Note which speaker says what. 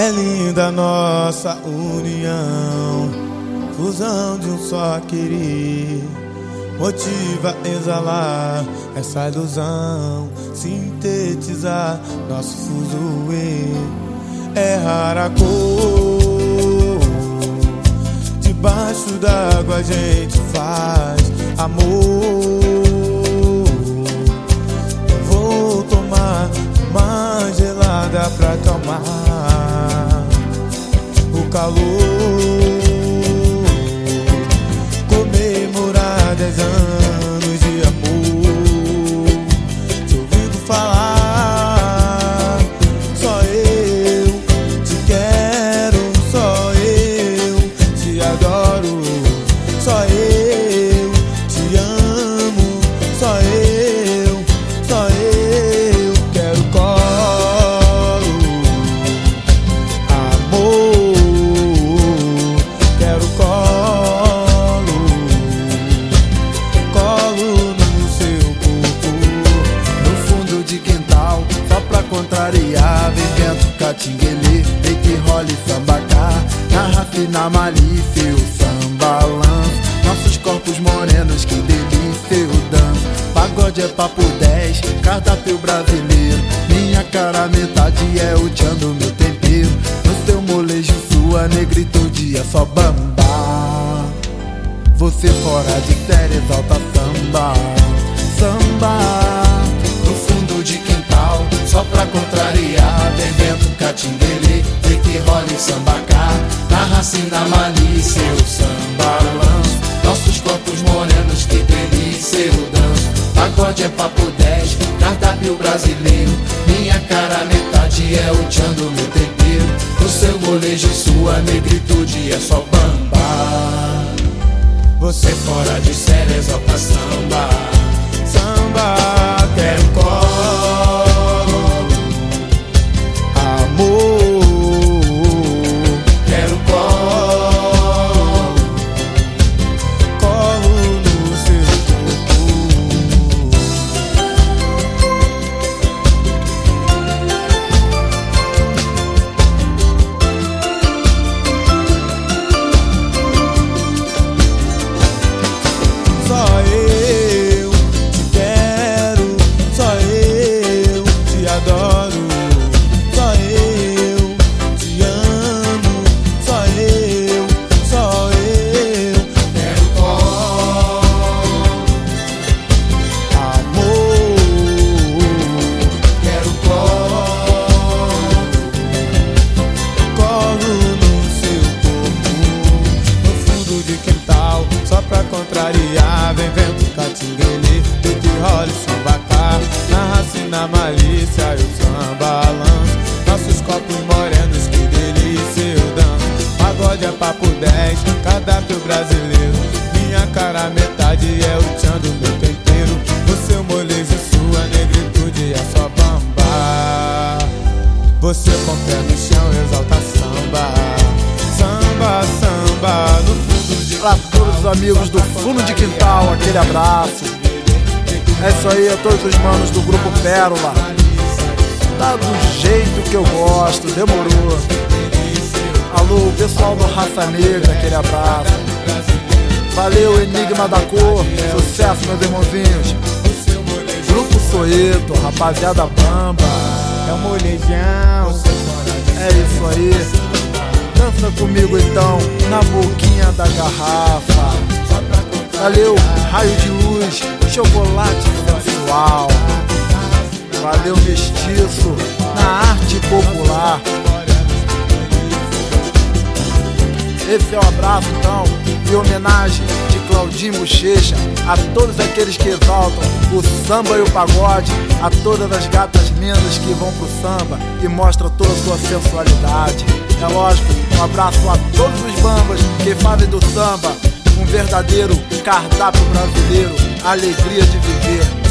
Speaker 1: É linda nossa união, fusão de um só querer. Motiva a exalar essa ilusão, sintetizar nosso fuzuê. É rara a cor, debaixo d'água a gente faz amor. Vou tomar uma gelada pra acalmar o calor. Comemorar 10 anos de amor, te ouvindo falar. Só eu te quero, só eu te adoro, só eu te amo, só eu quero colo, amor, quero colo, colo no seu corpo.
Speaker 2: No fundo de quintal, só pra contrariar, vem vento catinguele, vem que role sambacá. Na raça e na malícia o samba lança nossos corpos morenos, que delícia eu danço. Pagode é papo 10, cardápio brasileiro. Minha cara metade é o tchan do meu tempero. No seu molejo sua negritude é só bamba. Você fora de série exalta samba, samba. No fundo de quintal, só pra contrariar, vem vento catinguele, vem que role sambacá. Na raça e na malícia eu samba lanço nossos corpos morenos, que delícia eu danço. Pagode é papo 10, cardápio brasileiro. Minha cara metade é o tchan do meu tempero. No seu molejo sua negritude é só bamba. Você fora de série exalta samba,
Speaker 1: Samba, quero colo, amor,
Speaker 2: quero colo,
Speaker 1: colo no seu corpo. Só eu te quero, só eu te adoro, só eu te amo, só eu
Speaker 2: quero colo,
Speaker 1: amor,
Speaker 2: quero colo,
Speaker 1: colo no seu corpo. No fundo de quintal, só pra contrariar, vem vento catinguele, vem que role sambacá. Na raça e na malícia eu samba lanço nossos copos morenos, que delícia eu danço. Pagode é papo 10, cardápio brasileiro. Minha cara metade é o tchan do meu tempero. No seu molejo sua negritude é só bamba. Você com pé no chão exalta samba, samba, samba. No fundo de
Speaker 2: pra todos os amigos do fundo de quintal, aquele abraço. É isso aí, a todos os manos do grupo Pérola. Tá do jeito que eu gosto, demorou. Alô, pessoal do Raça Negra, aquele abraço. Valeu, Enigma da Cor, sucesso, meus irmãozinhos. Grupo Soeto, rapaziada bamba.
Speaker 1: é o molejão.
Speaker 2: É isso aí. Dança comigo então, na boquinha da garrafa. Valeu, raio de luz, chocolate sensual. Valeu, mestiço, na arte popular. Esse é o abraço então, em homenagem de Claudinho Bochecha a todos aqueles que exaltam o samba e o pagode, a todas as gatas lindas que vão pro samba e mostram toda a sua sensualidade. É lógico, um abraço a todos os bambas que fazem do samba um verdadeiro cardápio brasileiro, alegria de viver.